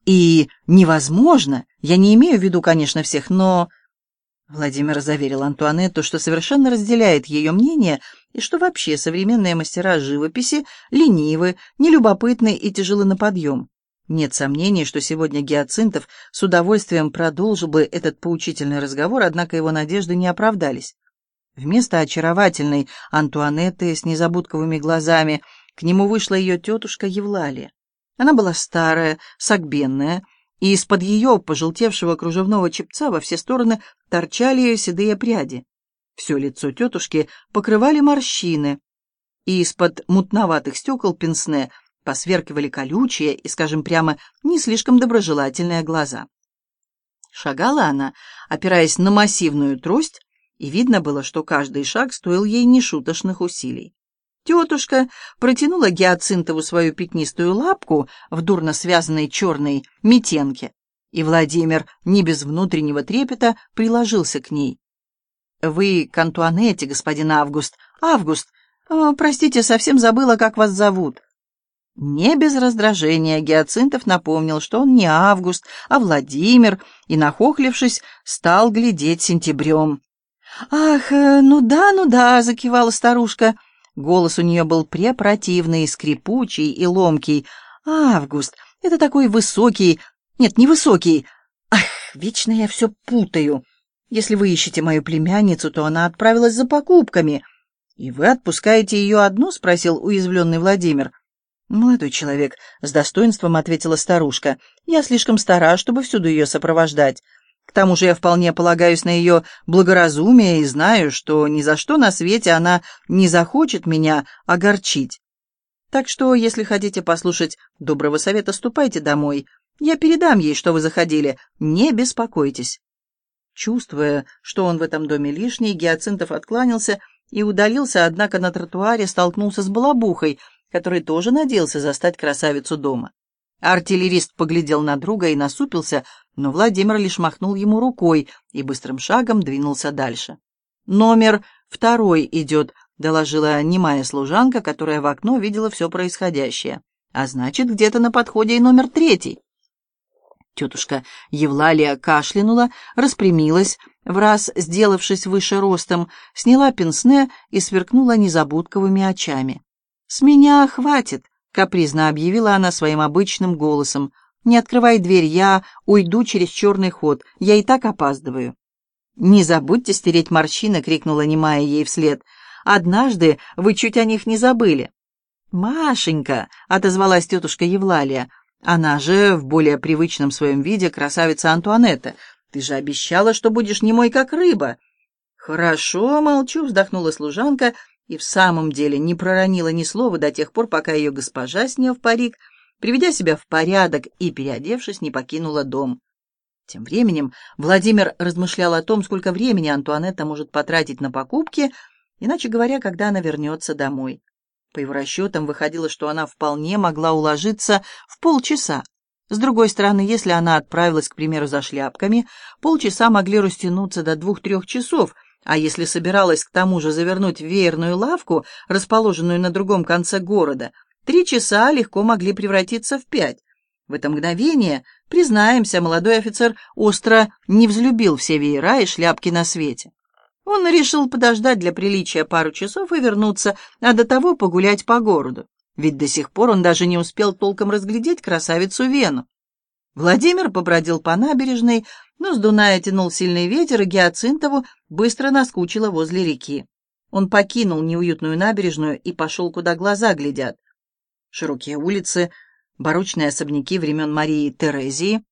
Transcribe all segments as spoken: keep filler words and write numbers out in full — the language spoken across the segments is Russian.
И невозможно, я не имею в виду, конечно, всех, но... Владимир заверил Антуанетту, что совершенно разделяет ее мнение и что вообще современные мастера живописи ленивы, нелюбопытны и тяжелы на подъем. Нет сомнений, что сегодня Гиацинтов с удовольствием продолжил бы этот поучительный разговор, однако его надежды не оправдались. Вместо очаровательной Антуанетты с незабудковыми глазами к нему вышла ее тетушка Евлалия. Она была старая, согбенная, и из-под ее пожелтевшего кружевного чепца во все стороны торчали ее седые пряди. Все лицо тетушки покрывали морщины, и из-под мутноватых стекол пенсне посверкивали колючие и, скажем прямо, не слишком доброжелательные глаза. Шагала она, опираясь на массивную трость, и видно было, что каждый шаг стоил ей нешуточных усилий. Тетушка протянула Гиацинтову свою пятнистую лапку в дурно связанной черной митенке, и Владимир, не без внутреннего трепета, приложился к ней. «Вы к Антуанетте, господин Август. Август, э, простите, совсем забыла, как вас зовут». Не без раздражения Гиацинтов напомнил, что он не Август, а Владимир, и, нахохлившись, стал глядеть сентябрем. «Ах, ну да, ну да», — закивала старушка. Голос у нее был препротивный, скрипучий и ломкий. «Август, это такой высокий... Нет, не высокий. Ах, вечно я все путаю. Если вы ищете мою племянницу, то она отправилась за покупками». «И вы отпускаете ее одну?» — спросил уязвленный Владимир. «Молодой человек», — с достоинством ответила старушка, — «я слишком стара, чтобы всюду ее сопровождать. К тому же я вполне полагаюсь на ее благоразумие и знаю, что ни за что на свете она не захочет меня огорчить. Так что, если хотите послушать доброго совета, ступайте домой. Я передам ей, что вы заходили. Не беспокойтесь». Чувствуя, что он в этом доме лишний, Гиацинтов откланялся и удалился, однако на тротуаре столкнулся с Балабухой, который тоже надеялся застать красавицу дома. Артиллерист поглядел на друга и насупился, но Владимир лишь махнул ему рукой и быстрым шагом двинулся дальше. «Номер второй идет», — доложила немая служанка, которая в окно видела все происходящее. «А значит, где-то на подходе и номер третий». Тетушка Евлалия кашлянула, распрямилась, враз сделавшись выше ростом, сняла пенсне и сверкнула незабудковыми очами. «С меня хватит», — капризно объявила она своим обычным голосом. «Не открывай дверь, я уйду через черный ход, я и так опаздываю». «Не забудьте стереть морщины», — крикнула немая ей вслед. «Однажды вы чуть о них не забыли». «Машенька», — отозвалась тетушка Евлалия, она же в более привычном своем виде красавица Антуанетта. «Ты же обещала, что будешь немой, как рыба». «Хорошо, молчу», — вздохнула служанка, и в самом деле не проронила ни слова до тех пор, пока ее госпожа, сняв парик, приведя себя в порядок и переодевшись, не покинула дом. Тем временем Владимир размышлял о том, сколько времени Антуанетта может потратить на покупки, иначе говоря, когда она вернется домой. По его расчетам выходило, что она вполне могла уложиться в полчаса. С другой стороны, если она отправилась, к примеру, за шляпками, полчаса могли растянуться до двух-трех часов, а если собиралась к тому же завернуть в веерную лавку, расположенную на другом конце города, три часа легко могли превратиться в пять. В это мгновение, признаемся, молодой офицер остро не взлюбил все веера и шляпки на свете. Он решил подождать для приличия пару часов и вернуться, а до того погулять по городу, ведь до сих пор он даже не успел толком разглядеть красавицу Вену. Владимир побродил по набережной, но с Дуная тянул сильный ветер, и Гиацинтову быстро наскучило возле реки. Он покинул неуютную набережную и пошел, куда глаза глядят. Широкие улицы, барочные особняки времен Марии Терезии,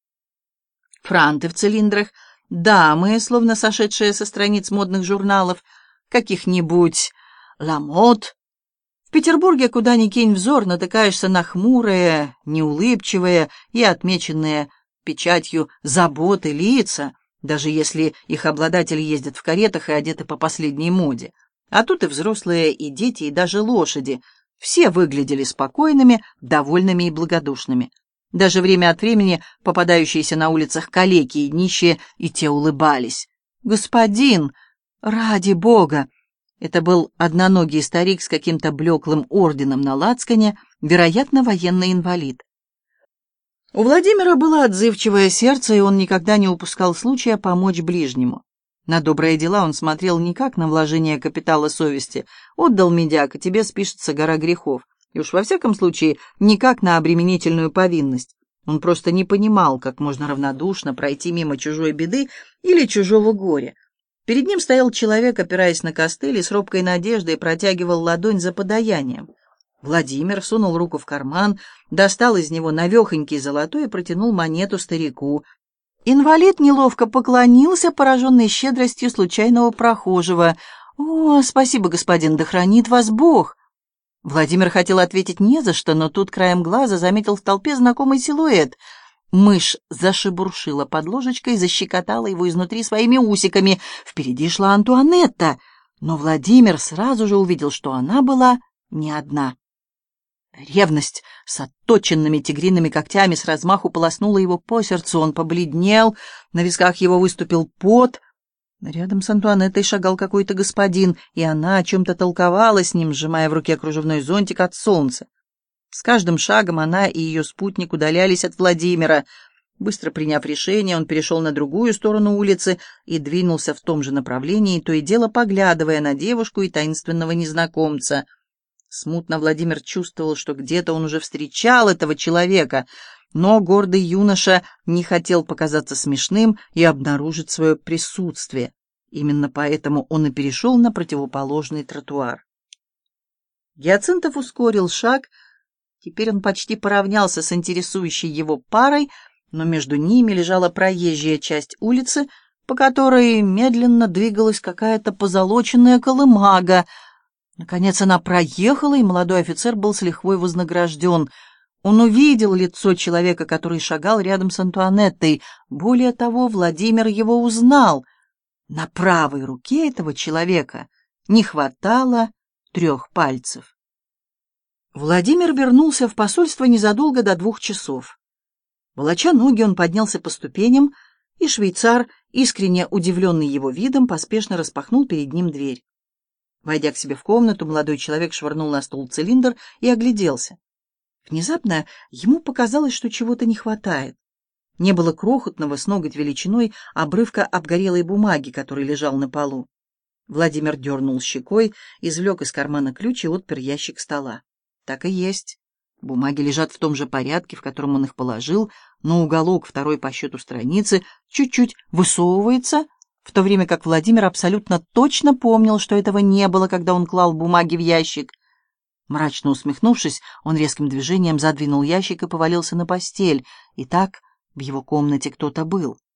франты в цилиндрах, дамы, словно сошедшие со страниц модных журналов, каких-нибудь «Ла Мод». В Петербурге, куда ни кинь взор, натыкаешься на хмурые, неулыбчивые и отмеченные печатью заботы лица, даже если их обладатели ездят в каретах и одеты по последней моде. А тут и взрослые, и дети, и даже лошади. Все выглядели спокойными, довольными и благодушными. Даже время от времени попадающиеся на улицах калеки и нищие и те улыбались. «Господин! Ради Бога!» Это был одноногий старик с каким-то блеклым орденом на лацкане, вероятно, военный инвалид. У Владимира было отзывчивое сердце, и он никогда не упускал случая помочь ближнему. На добрые дела он смотрел не как на вложение капитала совести. Отдал медяк, и тебе спишется гора грехов. И уж во всяком случае, не как на обременительную повинность. Он просто не понимал, как можно равнодушно пройти мимо чужой беды или чужого горя. Перед ним стоял человек, опираясь на костыль, и с робкой надеждой протягивал ладонь за подаянием. Владимир сунул руку в карман, достал из него навехонький золотой и протянул монету старику. Инвалид неловко поклонился, пораженный щедростью случайного прохожего. «О, спасибо, господин, да хранит вас Бог!» Владимир хотел ответить не за что, но тут краем глаза заметил в толпе знакомый силуэт. Мышь зашебуршила под ложечкой и защекотала его изнутри своими усиками. Впереди шла Антуанетта, но Владимир сразу же увидел, что она была не одна. Ревность с отточенными тигриными когтями с размаху полоснула его по сердцу. Он побледнел, на висках его выступил пот. Рядом с Антуанеттой шагал какой-то господин, и она о чем-то толковала с ним, сжимая в руке кружевной зонтик от солнца. С каждым шагом она и ее спутник удалялись от Владимира. Быстро приняв решение, он перешел на другую сторону улицы и двинулся в том же направлении, то и дело поглядывая на девушку и таинственного незнакомца. Смутно Владимир чувствовал, что где-то он уже встречал этого человека, но гордый юноша не хотел показаться смешным и обнаружить свое присутствие. Именно поэтому он и перешел на противоположный тротуар. Гиацинтов ускорил шаг. Теперь он почти поравнялся с интересующей его парой, но между ними лежала проезжая часть улицы, по которой медленно двигалась какая-то позолоченная колымага. Наконец она проехала, и молодой офицер был с лихвой вознагражден. Он увидел лицо человека, который шагал рядом с Антуанеттой. Более того, Владимир его узнал. На правой руке этого человека не хватало трех пальцев. Владимир вернулся в посольство незадолго до двух часов. Волоча ноги, он поднялся по ступеням, и швейцар, искренне удивленный его видом, поспешно распахнул перед ним дверь. Войдя к себе в комнату, молодой человек швырнул на стол цилиндр и огляделся. Внезапно ему показалось, что чего-то не хватает. Не было крохотного с ноготь величиной обрывка обгорелой бумаги, который лежал на полу. Владимир дернул щекой, извлек из кармана ключ и отпер ящик стола. Так и есть. Бумаги лежат в том же порядке, в котором он их положил, но уголок второй по счету страницы чуть-чуть высовывается, в то время как Владимир абсолютно точно помнил, что этого не было, когда он клал бумаги в ящик. Мрачно усмехнувшись, он резким движением задвинул ящик и повалился на постель. Итак, в его комнате кто-то был.